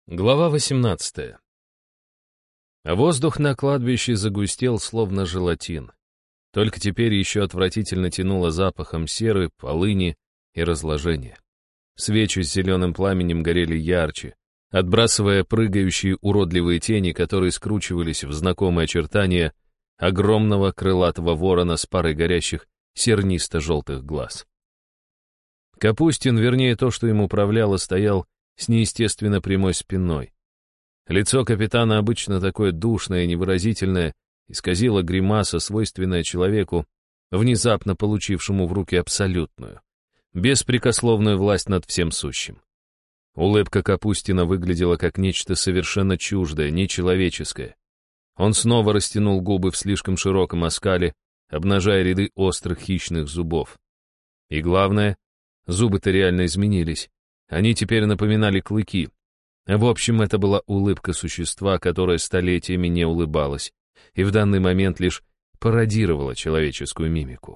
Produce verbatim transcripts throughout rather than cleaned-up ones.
Глава восемнадцатая. Воздух на кладбище загустел, словно желатин. Только теперь еще отвратительно тянуло запахом серы, полыни и разложения. Свечи с зеленым пламенем горели ярче, отбрасывая прыгающие уродливые тени, которые скручивались в знакомые очертания огромного крылатого ворона с парой горящих сернисто-желтых глаз. Капустин, вернее то, что им управляло, стоял с неестественно прямой спиной. Лицо капитана, обычно такое душное и невыразительное, исказило гримаса, свойственная человеку, внезапно получившему в руки абсолютную, беспрекословную власть над всем сущим. Улыбка Капустина выглядела как нечто совершенно чуждое, нечеловеческое. Он снова растянул губы в слишком широком оскале, обнажая ряды острых хищных зубов. И главное, зубы-то реально изменились. Они теперь напоминали клыки. В общем, это была улыбка существа, которое столетиями не улыбалось, и в данный момент лишь пародировала человеческую мимику.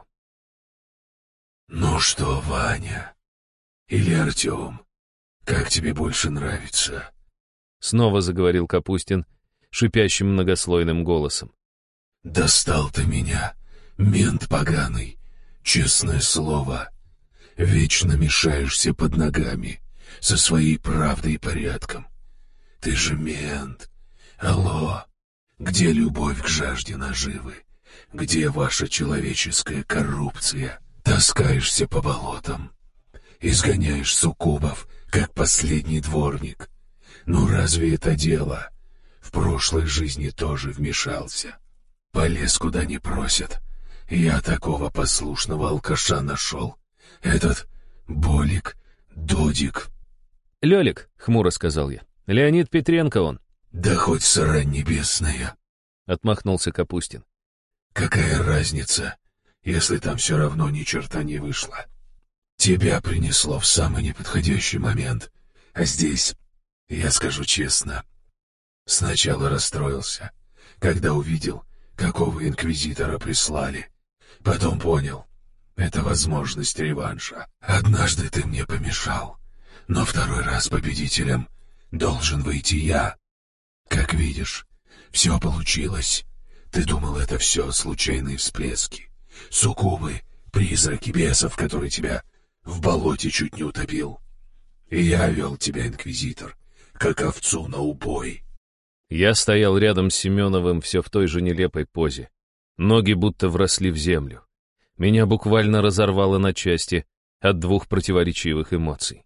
«Ну что, Ваня? Или Артем? Как тебе больше нравится?» Снова заговорил Капустин шипящим многослойным голосом. «Достал ты меня, мент поганый, честное слово. Вечно мешаешься под ногами со своей правдой и порядком. Ты же мент. Алло, где любовь к жажде наживы? Где ваша человеческая коррупция? Таскаешься по болотам, изгоняешь суккубов, как последний дворник. Ну разве это дело? В прошлой жизни тоже вмешался. Полез куда не просят. Я такого послушного алкаша нашел. Этот Болик, Додик. «Лёлик», — хмуро сказал я. «Леонид Петренко он». «Да хоть срань небесная», — отмахнулся Капустин. «Какая разница, если там все равно ни черта не вышло? Тебя принесло в самый неподходящий момент, а здесь, я скажу честно, сначала расстроился, когда увидел, какого инквизитора прислали. Потом понял, это возможность реванша. Однажды ты мне помешал, но второй раз победителем должен выйти я. Как видишь, все получилось. Ты думал, это все случайные всплески, суккубы, призраки бесов, который тебя в болоте чуть не утопил. И я вел тебя, инквизитор, как овцу на убой». Я стоял рядом с Семеновым все в той же нелепой позе. Ноги будто вросли в землю. Меня буквально разорвало на части от двух противоречивых эмоций.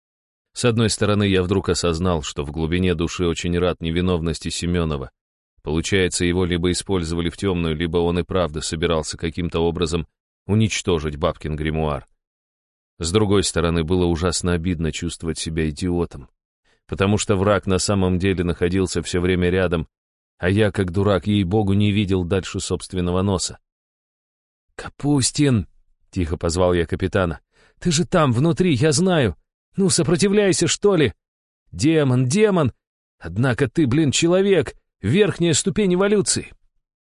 С одной стороны, я вдруг осознал, что в глубине души очень рад невиновности Семенова. Получается, его либо использовали в темную, либо он и правда собирался каким-то образом уничтожить бабкин гримуар. С другой стороны, было ужасно обидно чувствовать себя идиотом, потому что враг на самом деле находился все время рядом, а я, как дурак, ей-богу, не видел дальше собственного носа. «Капустин!» — тихо позвал я капитана. «Ты же там, внутри, я знаю! Ну, сопротивляйся, что ли! Демон, демон! Однако ты, блин, человек! Верхняя ступень эволюции!»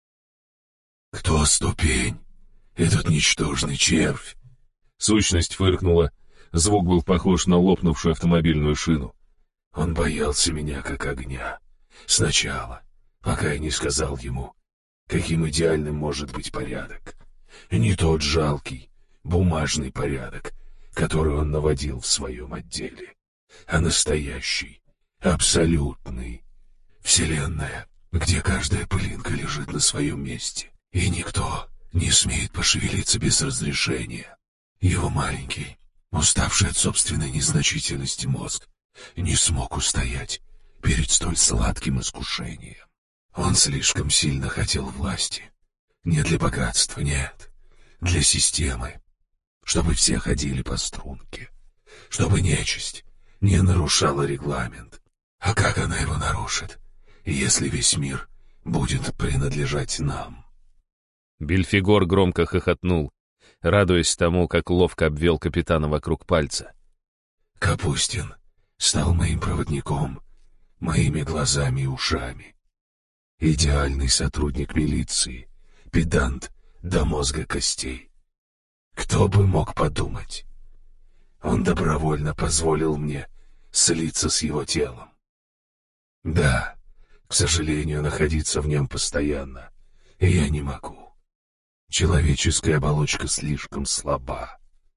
«Кто ступень? Этот ничтожный червь!» Сущность фыркнула. Звук был похож на лопнувшую автомобильную шину. «Он боялся меня как огня. Сначала, пока я не сказал ему, каким идеальным может быть порядок. Не тот жалкий, бумажный порядок, который он наводил в своем отделе, а настоящий, абсолютный. Вселенная, где каждая пылинка лежит на своем месте, и никто не смеет пошевелиться без разрешения. Его маленький, уставший от собственной незначительности мозг, не смог устоять перед столь сладким искушением. Он слишком сильно хотел власти. Не для богатства, нет, для системы. Чтобы все ходили по струнке. Чтобы нечисть не нарушала регламент. А как она его нарушит, если весь мир будет принадлежать нам?» Бельфигор громко хохотнул, радуясь тому, как ловко обвел капитана вокруг пальца. «Капустин стал моим проводником, моими глазами и ушами. Идеальный сотрудник милиции, педант до мозга костей. Кто бы мог подумать? Он добровольно позволил мне слиться с его телом. Да, к сожалению, находиться в нем постоянно я не могу. Человеческая оболочка слишком слаба.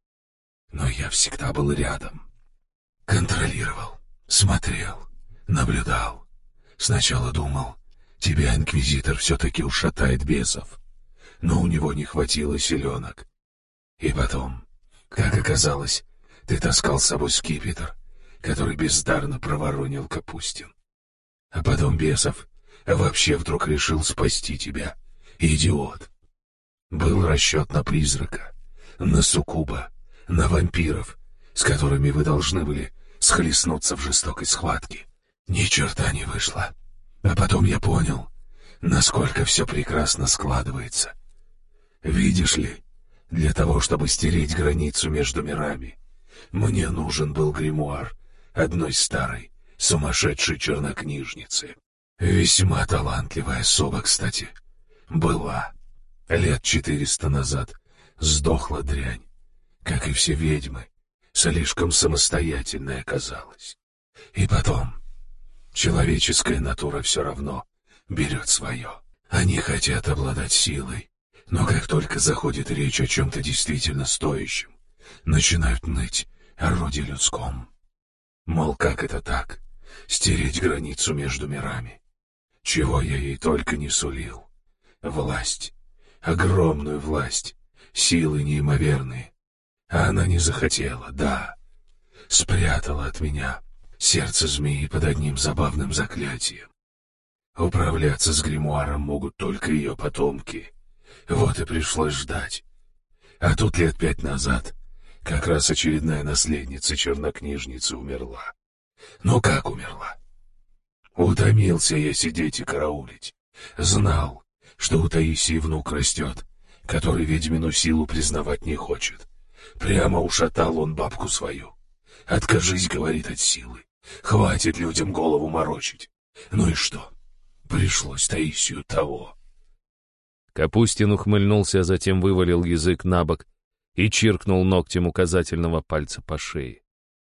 Но я всегда был рядом. Контролировал, смотрел, наблюдал. Сначала думал, тебя инквизитор все-таки ушатает бесов. Но у него не хватило силенок. И потом, как оказалось, ты таскал с собой скипетр, который бездарно проворонил Капустин. А потом бесов вообще вдруг решил спасти тебя. Идиот. Был расчет на призрака, на суккуба, на вампиров, с которыми вы должны были схлестнуться в жестокой схватке. Ни черта не вышло. А потом я понял, насколько все прекрасно складывается. Видишь ли, для того, чтобы стереть границу между мирами, мне нужен был гримуар одной старой, сумасшедшей чернокнижницы. Весьма талантливая особа, кстати. Была. Лет четыреста назад сдохла дрянь. Как и все ведьмы, слишком самостоятельной оказалась. И потом, человеческая натура все равно берет свое. Они хотят обладать силой, но как только заходит речь о чем-то действительно стоящем, начинают ныть о роде людском. Мол, как это так? Стереть границу между мирами. Чего я ей только не сулил. Власть. Огромную власть. Силы неимоверные. А она не захотела, да. Спрятала от меня сердце змеи под одним забавным заклятием. Управляться с гримуаром могут только ее потомки. Вот и пришлось ждать. А тут лет пять назад как раз очередная наследница чернокнижницы умерла. Ну как умерла? Утомился я сидеть и караулить. Знал, что у Таисии внук растет, который ведьмину силу признавать не хочет. Прямо ушатал он бабку свою. «Откажись, — говорит, — от силы. Хватит людям голову морочить». Ну и что? Пришлось Таисию того. Капустин ухмыльнулся, а затем вывалил язык на бок и чиркнул ногтем указательного пальца по шее.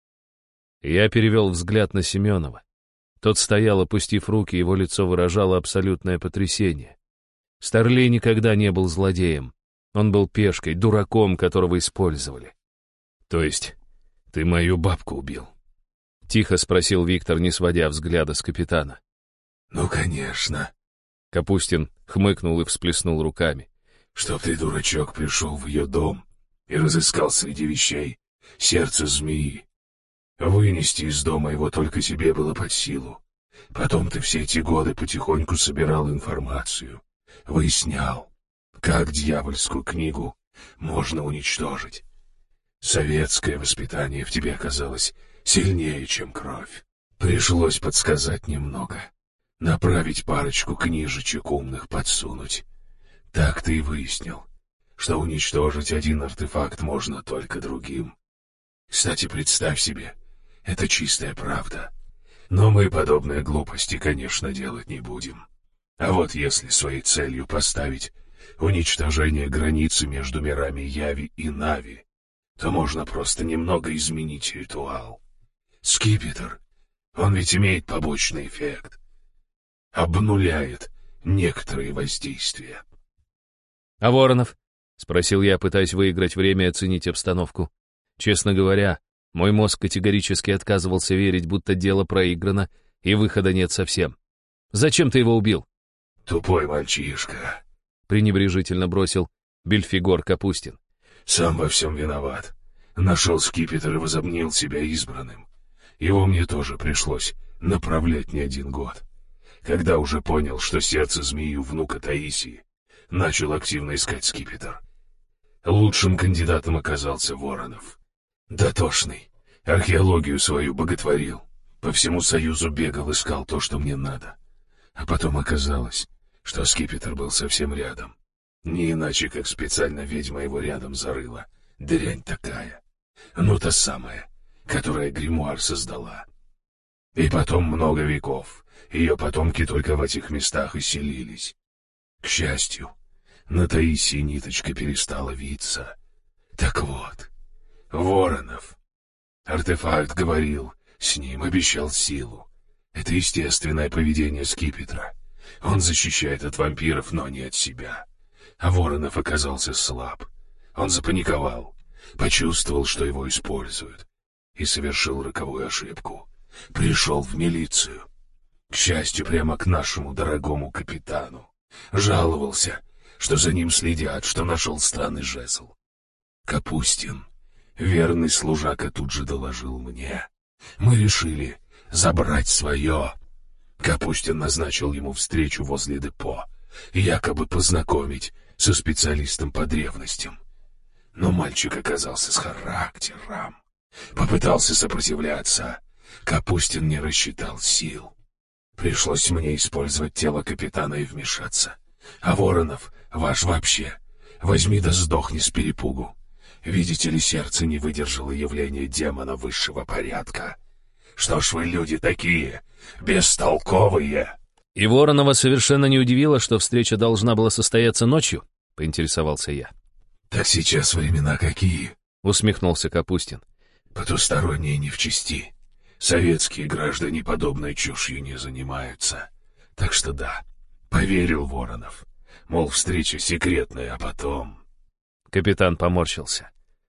Я перевел взгляд на Семенова. Тот стоял, опустив руки, его лицо выражало абсолютное потрясение. Старлей никогда не был злодеем. Он был пешкой, дураком, которого использовали. «То есть ты мою бабку убил?» — тихо спросил Виктор, не сводя взгляда с капитана. «Ну, конечно». Капустин хмыкнул и всплеснул руками. «Чтоб ты, дурачок, пришел в ее дом и разыскал среди вещей сердце змеи. Вынести из дома его только тебе было под силу. Потом ты все эти годы потихоньку собирал информацию, выяснял, как дьявольскую книгу можно уничтожить. Советское воспитание в тебе оказалось сильнее, чем кровь. Пришлось подсказать немного, направить парочку книжечек умных подсунуть. Так ты и выяснил, что уничтожить один артефакт можно только другим. Кстати, представь себе, это чистая правда. Но мы подобные глупости, конечно, делать не будем. А вот если своей целью поставить уничтожение границы между мирами Яви и Нави, то можно просто немного изменить ритуал. Скипетр, он ведь имеет побочный эффект. Обнуляет некоторые воздействия. — А Воронов? — спросил я, пытаясь выиграть время и оценить обстановку. Честно говоря, мой мозг категорически отказывался верить, будто дело проиграно и выхода нет совсем. «Зачем ты его убил?» «Тупой мальчишка», — пренебрежительно бросил Бельфигор Капустин. «Сам во всем виноват. Нашел скипетр и возомнил себя избранным. Его мне тоже пришлось направлять не один год. Когда уже понял, что сердце змеи у внука Таисии, начал активно искать скипетр. Лучшим кандидатом оказался Воронов. Дотошный. Археологию свою боготворил. По всему Союзу бегал, искал то, что мне надо. А потом оказалось, что скипетр был совсем рядом. Не иначе, как специально ведьма его рядом зарыла. Дрянь такая. Ну, та самая, которая гримуар создала. И потом много веков ее потомки только в этих местах и селились. К счастью, на Таисии ниточка перестала виться. Так вот, Воронов. Артефакт говорил, с ним обещал силу. Это естественное поведение скипетра. Он защищает от вампиров, но не от себя. А Воронов оказался слаб. Он запаниковал, почувствовал, что его используют, и совершил роковую ошибку. Пришел в милицию. К счастью, прямо к нашему дорогому капитану. Жаловался, что за ним следят, что нашел странный жезл. Капустин, верный служака, тут же доложил мне. Мы решили забрать свое. Капустин назначил ему встречу возле депо, якобы познакомить со специалистом по древностям. Но мальчик оказался с характером. Попытался сопротивляться. Капустин не рассчитал сил. Пришлось мне использовать тело капитана и вмешаться. А Воронов, ваш вообще, возьми да сдохни с перепугу. Видите ли, сердце не выдержало явления демона высшего порядка. Что ж вы, люди такие, бестолковые!» «И Воронова совершенно не удивило, что встреча должна была состояться ночью?» — поинтересовался я. «Так сейчас времена какие?» — усмехнулся Капустин. «Потусторонние не в чести. Советские граждане подобной чушью не занимаются. Так что да, поверил Воронов. Мол, встреча секретная, а потом...» Капитан поморщился.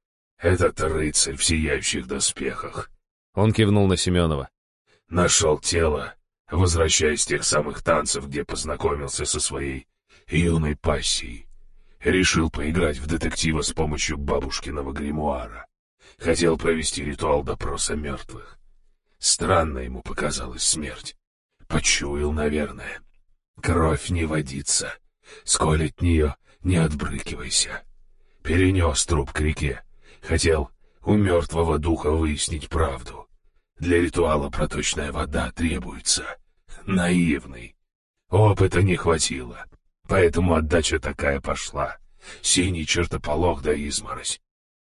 «Этот рыцарь в сияющих доспехах...» Он кивнул на Семенова. «Нашел тело, возвращаясь с тех самых танцев, где познакомился со своей юной пассией. Решил поиграть в детектива с помощью бабушкиного гримуара. Хотел провести ритуал допроса мертвых. Странно ему показалась смерть. Почуял, наверное. Кровь не водится. Сколь от нее не отбрыкивайся. Перенес труп к реке. Хотел у мертвого духа выяснить правду. Для ритуала проточная вода требуется. Наивный. Опыта не хватило. Поэтому отдача такая пошла. Синий чертополох да изморозь.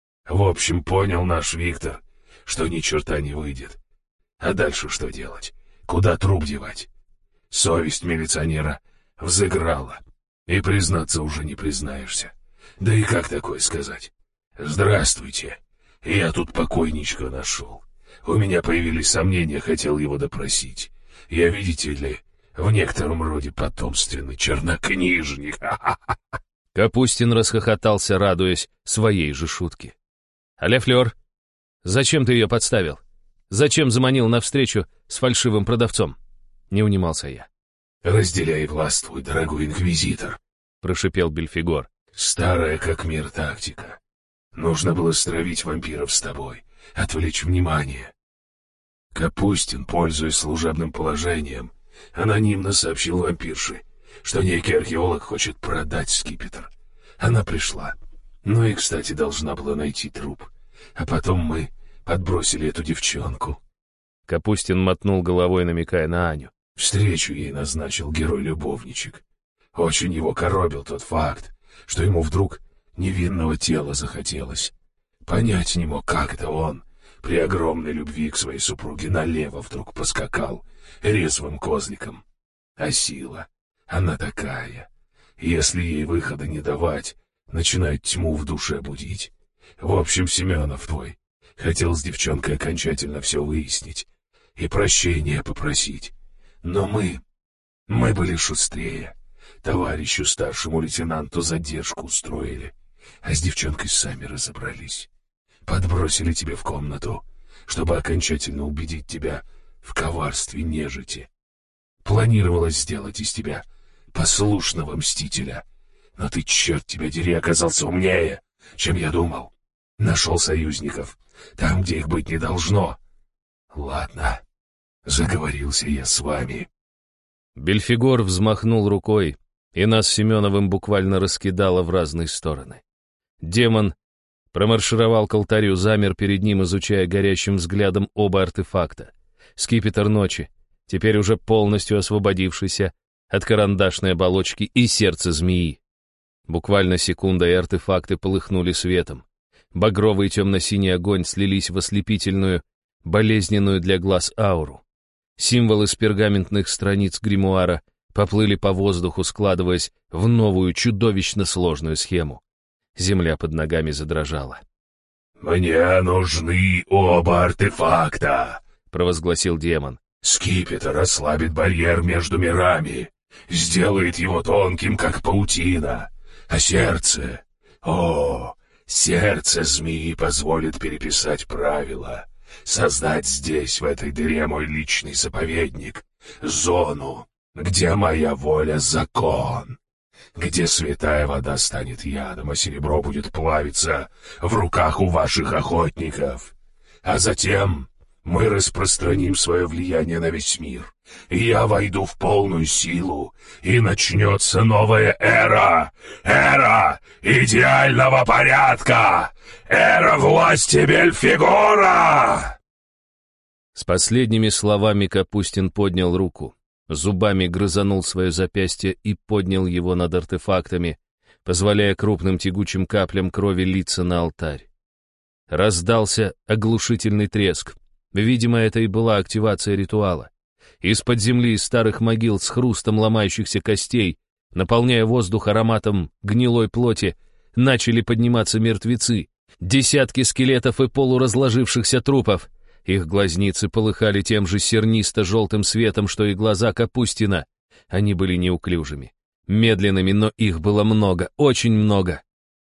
В общем, понял наш Виктор, что ни черта не выйдет. А дальше что делать? Куда труп девать? Совесть милиционера взыграла. И признаться уже не признаешься. Да и как такое сказать? «Здравствуйте. Я тут покойничка нашел. У меня появились сомнения, хотел его допросить. Я, видите ли, в некотором роде потомственный чернокнижник». Капустин расхохотался, радуясь своей же шутке. «Аля Флёр, зачем ты ее подставил? Зачем заманил навстречу с фальшивым продавцом?» Не унимался я. «Разделяй властвуй, дорогой инквизитор», — прошипел Бельфигор. «Старая как мир тактика. Нужно было стравить вампиров с тобой, отвлечь внимание». Капустин, пользуясь служебным положением, анонимно сообщил вампирше, что некий археолог хочет продать скипетр. Она пришла. Ну и, кстати, должна была найти труп. А потом мы подбросили эту девчонку. Капустин мотнул головой, намекая на Аню. Встречу ей назначил герой-любовничек. Очень его коробил тот факт, что ему вдруг невинного тела захотелось. Понять не мог, как это он, при огромной любви к своей супруге, налево вдруг поскакал резвым козликом. А сила, она такая. Если ей выхода не давать, начинает тьму в душе будить. В общем, Семенов твой хотел с девчонкой окончательно все выяснить и прощения попросить. Но мы, мы были шустрее. Товарищу старшему лейтенанту задержку устроили, а с девчонкой сами разобрались. Подбросили тебе в комнату, чтобы окончательно убедить тебя в коварстве нежити. Планировалось сделать из тебя послушного мстителя, но ты, черт тебя дери, оказался умнее, чем я думал. Нашел союзников там, где их быть не должно. Ладно, заговорился я с вами». Бельфигор взмахнул рукой, и нас с Семеновым буквально раскидало в разные стороны. Демон промаршировал к алтарю, замер перед ним, изучая горящим взглядом оба артефакта. Скипетр ночи, теперь уже полностью освободившийся от карандашной оболочки, и сердце змеи. Буквально секунда, и артефакты полыхнули светом. Багровый и темно-синий огонь слились в ослепительную, болезненную для глаз ауру. Символы с пергаментных страниц гримуара поплыли по воздуху, складываясь в новую, чудовищно сложную схему. Земля под ногами задрожала. «Мне нужны оба артефакта», — провозгласил демон. Скипетр ослабит барьер между мирами, сделает его тонким, как паутина, а сердце... О, сердце змеи позволит переписать правила, создать здесь, в этой дыре, мой личный заповедник, зону, где моя воля — закон, где святая вода станет ядом, а серебро будет плавиться в руках у ваших охотников. А затем мы распространим свое влияние на весь мир, и я войду в полную силу, и начнется новая эра, эра идеального порядка, эра власти Бельфигора!» С последними словами Капустин поднял руку, зубами грызанул свое запястье и поднял его над артефактами, позволяя крупным тягучим каплям крови литься на алтарь. Раздался оглушительный треск. Видимо, это и была активация ритуала. Из-под земли, из старых могил с хрустом ломающихся костей, наполняя воздух ароматом гнилой плоти, начали подниматься мертвецы, десятки скелетов и полуразложившихся трупов. Их глазницы полыхали тем же сернисто-желтым светом, что и глаза Капустина. Они были неуклюжими, медленными, но их было много, очень много.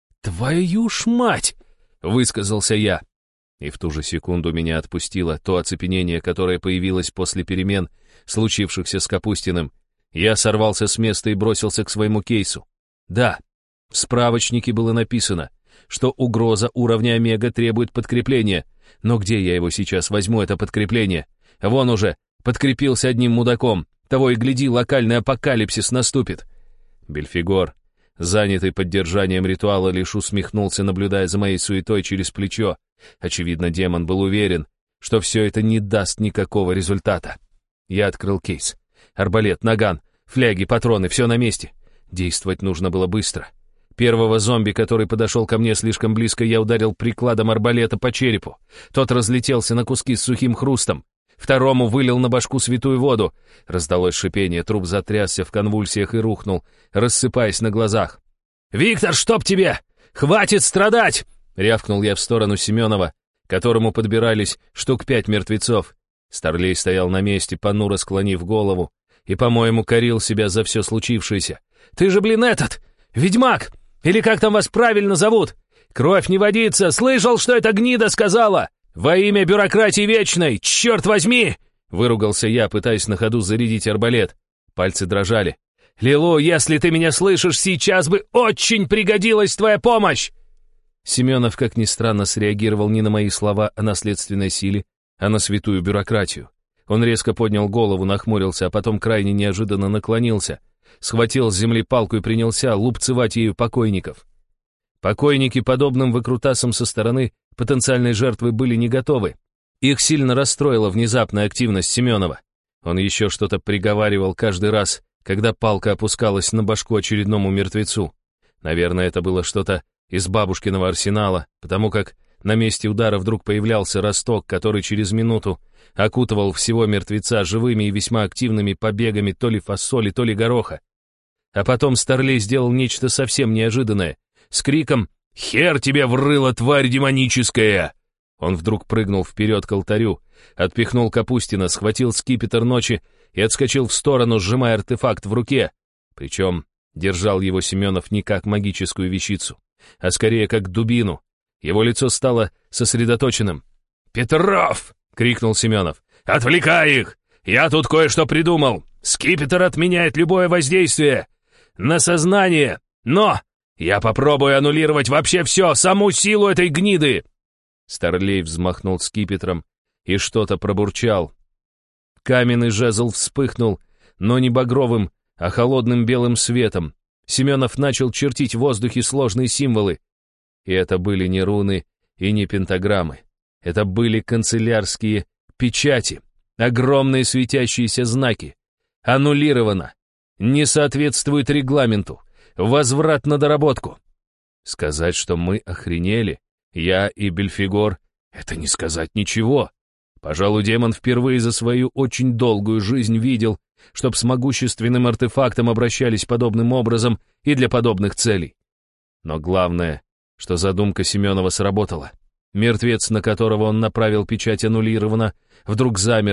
«Твою ж мать!» — высказался я. И в ту же секунду меня отпустило то оцепенение, которое появилось после перемен, случившихся с Капустиным. Я сорвался с места и бросился к своему кейсу. Да, в справочнике было написано, что угроза уровня Омега требует подкрепления, но где я его сейчас возьму, это подкрепление? Вон уже, подкрепился одним мудаком, того и гляди, локальный апокалипсис наступит. Бельфигор, занятый поддержанием ритуала, лишь усмехнулся, наблюдая за моей суетой через плечо. Очевидно, демон был уверен, что все это не даст никакого результата. Я открыл кейс. Арбалет, наган, фляги, патроны, все на месте. Действовать нужно было быстро. Первого зомби, который подошел ко мне слишком близко, я ударил прикладом арбалета по черепу. Тот разлетелся на куски с сухим хрустом. Второму вылил на башку святую воду. Раздалось шипение, труп затрясся в конвульсиях и рухнул, рассыпаясь на глазах. «Виктор, чтоб тебе! Хватит страдать!» — рявкнул я в сторону Семенова, к которому подбирались штук пять мертвецов. Старлей стоял на месте, понуро склонив голову, и, по-моему, корил себя за все случившееся. «Ты же, блин, этот! Ведьмак! Или как там вас правильно зовут? Кровь не водится! Слышал, что эта гнида сказала? Во имя бюрократии вечной! Черт возьми!» — выругался я, пытаясь на ходу зарядить арбалет. Пальцы дрожали. «Лилу, если ты меня слышишь, сейчас бы очень пригодилась твоя помощь!» Семенов, как ни странно, среагировал не на мои слова о наследственной силе, а на святую бюрократию. Он резко поднял голову, нахмурился, а потом крайне неожиданно наклонился, схватил с земли палку и принялся лупцевать ею покойников. Покойники, подобным выкрутасам со стороны потенциальной жертвы, были не готовы. Их сильно расстроила внезапная активность Семенова. Он еще что-то приговаривал каждый раз, когда палка опускалась на башку очередному мертвецу. Наверное, это было что-то из бабушкиного арсенала, потому как на месте удара вдруг появлялся росток, который через минуту окутывал всего мертвеца живыми и весьма активными побегами то ли фасоли, то ли гороха. А потом Старлей сделал нечто совсем неожиданное. С криком «Хер тебе врыло, тварь демоническая!» Он вдруг прыгнул вперед к алтарю, отпихнул Капустина, схватил скипетр ночи и отскочил в сторону, сжимая артефакт в руке. Причем держал его Семенов не как магическую вещицу, а скорее как дубину. Его лицо стало сосредоточенным. «Петров!» — крикнул Семенов. «Отвлекай их! Я тут кое-что придумал! Скипетр отменяет любое воздействие на сознание, но я попробую аннулировать вообще все, саму силу этой гниды!» Старлей взмахнул скипетром и что-то пробурчал. Каменный жезл вспыхнул, но не багровым, а холодным белым светом. Семенов начал чертить в воздухе сложные символы. И это были не руны и не пентаграммы. Это были канцелярские печати, огромные светящиеся знаки. Аннулировано. Не соответствует регламенту. Возврат на доработку. Сказать, что мы охренели, я и Бельфигор, это не сказать ничего. Пожалуй, демон впервые за свою очень долгую жизнь видел, чтоб с могущественным артефактом обращались подобным образом и для подобных целей. Но главное, что задумка Семенова сработала. Мертвец, на которого он направил печать, аннулировано, вдруг замер,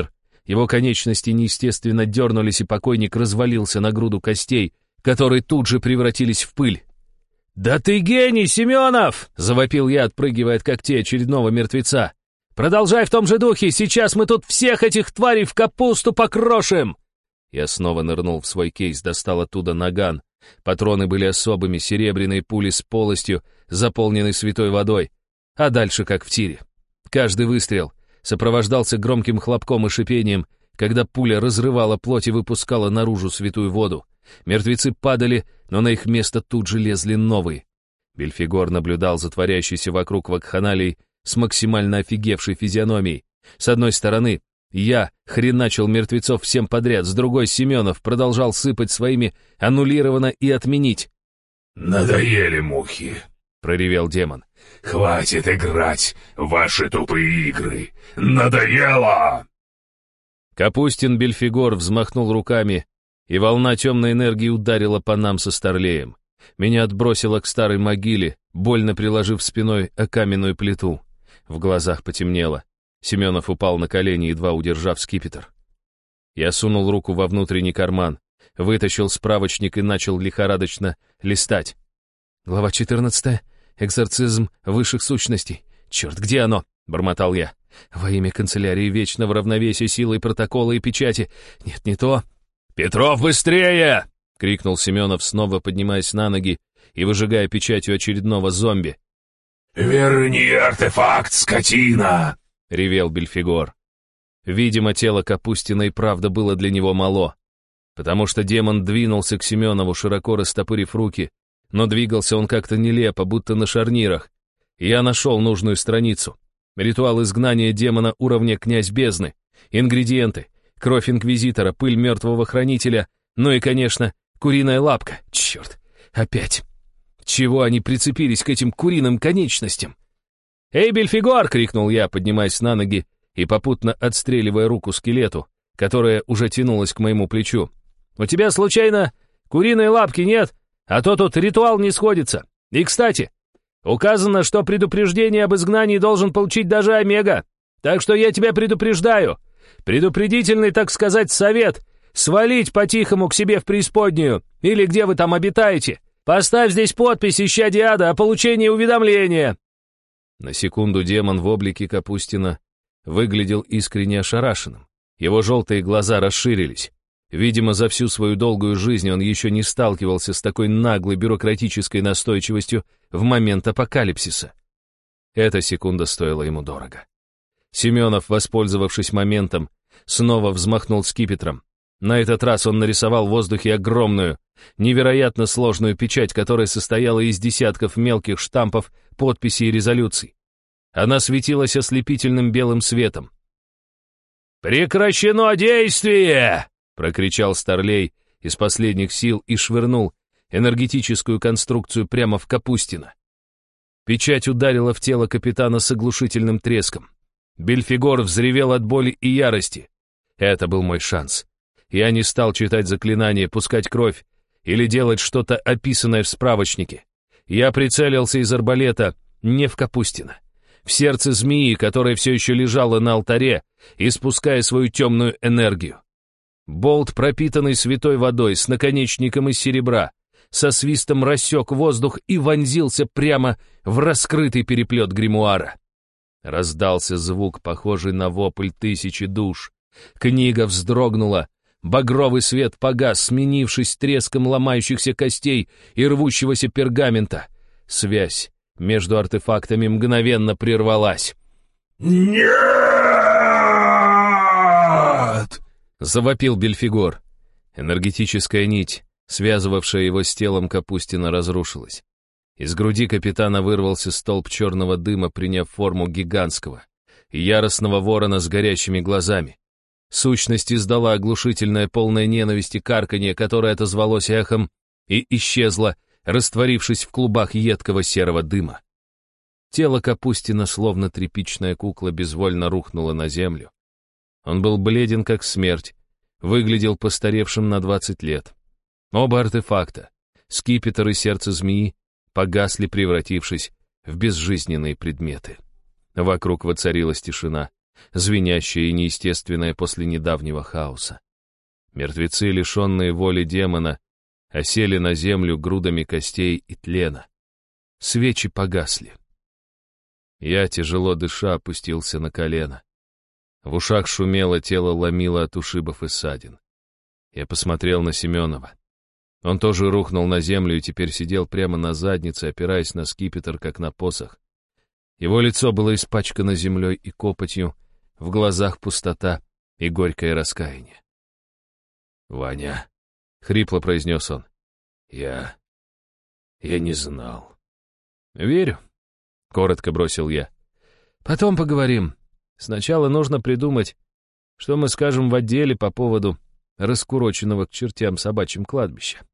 Его конечности неестественно дернулись, и покойник развалился на груду костей, которые тут же превратились в пыль. «Да ты гений, Семенов!» — завопил я, отпрыгивая от когтей очередного мертвеца. «Продолжай в том же духе, сейчас мы тут всех этих тварей в капусту покрошим!» Я снова нырнул в свой кейс, достал оттуда наган. Патроны были особыми, серебряные пули с полостью, заполненной святой водой. А дальше как в тире. Каждый выстрел сопровождался громким хлопком и шипением, когда пуля разрывала плоть и выпускала наружу святую воду. Мертвецы падали, но на их место тут же лезли новые. Бельфигор наблюдал за творящейся вокруг вакханалией с максимально офигевшей физиономией. С одной стороны, я хреначил мертвецов всем подряд, с другой Семенов продолжал сыпать своими «аннулировано» и «отменить». «Надоели мухи», — проревел демон. «Хватит играть в ваши тупые игры! Надоело!» Капустин Бельфигор взмахнул руками, и волна темной энергии ударила по нам со Старлеем. Меня отбросило к старой могиле, больно приложив спиной о каменную плиту. В глазах потемнело. Семенов упал на колени, едва удержав скипетр. Я сунул руку во внутренний карман, вытащил справочник и начал лихорадочно листать. Глава четырнадцатая. Экзорцизм высших сущностей. Черт, где оно? Бормотал я. Во имя канцелярии вечного равновесия силой протокола и печати. Нет, не то. «Петров, быстрее!» — крикнул Семенов, снова поднимаясь на ноги и выжигая печатью очередного зомби. «Верни артефакт, скотина!» — ревел Бельфигор. Видимо, тело Капустина и правда было для него мало, потому что демон двинулся к Семенову, широко растопырив руки, но двигался он как-то нелепо, будто на шарнирах. Я нашел нужную страницу. Ритуал изгнания демона уровня князь бездны. Ингредиенты. Кровь инквизитора, пыль мертвого хранителя, ну и, конечно, куриная лапка. Черт, опять. Чего они прицепились к этим куриным конечностям? «Эй, Бельфигор!» — крикнул я, поднимаясь на ноги и попутно отстреливая руку скелету, которая уже тянулась к моему плечу. «У тебя, случайно, куриной лапки нет? А то тут ритуал не сходится. И, кстати, указано, что предупреждение об изгнании должен получить даже Омега. Так что я тебя предупреждаю. Предупредительный, так сказать, совет. Свалить по-тихому к себе в преисподнюю. Или где вы там обитаете. Поставь здесь подпись, ища Диада, о получении уведомления». На секунду демон в облике Капустина выглядел искренне ошарашенным. Его желтые глаза расширились. Видимо, за всю свою долгую жизнь он еще не сталкивался с такой наглой бюрократической настойчивостью в момент апокалипсиса. Эта секунда стоила ему дорого. Семенов, воспользовавшись моментом, снова взмахнул скипетром. На этот раз он нарисовал в воздухе огромную, невероятно сложную печать, которая состояла из десятков мелких штампов, подписей и резолюций. Она светилась ослепительным белым светом. «Прекращено действие!» — прокричал Старлей из последних сил и швырнул энергетическую конструкцию прямо в Капустина. Печать ударила в тело капитана с оглушительным треском. Бельфигор взревел от боли и ярости. Это был мой шанс. Я не стал читать заклинания, пускать кровь или делать что-то описанное в справочнике. Я прицелился из арбалета не в Капустина, в сердце змеи, которая все еще лежала на алтаре, испуская свою темную энергию. Болт, пропитанный святой водой, с наконечником из серебра, со свистом рассек воздух и вонзился прямо в раскрытый переплет гримуара. Раздался звук, похожий на вопль тысячи душ. Книга вздрогнула, багровый свет погас, сменившись треском ломающихся костей и рвущегося пергамента. Связь между артефактами мгновенно прервалась. «Нет!» Завопил Бельфигор. Энергетическая нить, связывавшая его с телом Капустина, разрушилась. Из груди капитана вырвался столб черного дыма, приняв форму гигантского, яростного ворона с горящими глазами. Сущность издала оглушительное, полное ненависти карканье, которое отозвалось эхом и исчезло, растворившись в клубах едкого серого дыма. Тело Капустина, словно тряпичная кукла, безвольно рухнуло на землю. Он был бледен, как смерть, выглядел постаревшим на двадцать лет. Оба артефакта, скипетр и сердце змеи, погасли, превратившись в безжизненные предметы. Вокруг воцарилась тишина. звенящее и неестественное после недавнего хаоса. Мертвецы, лишенные воли демона, осели на землю грудами костей и тлена. Свечи погасли. Я, тяжело дыша, опустился на колено. В ушах шумело, тело ломило от ушибов и ссадин. Я посмотрел на Семенова. Он тоже рухнул на землю и теперь сидел прямо на заднице, опираясь на скипетр, как на посох. Его лицо было испачкано землей и копотью, в глазах пустота и горькое раскаяние. «Ваня», — хрипло произнес он, — «я... я не знал». «Верю», — коротко бросил я. «Потом поговорим. Сначала нужно придумать, что мы скажем в отделе по поводу раскуроченного к чертям собачьим кладбища».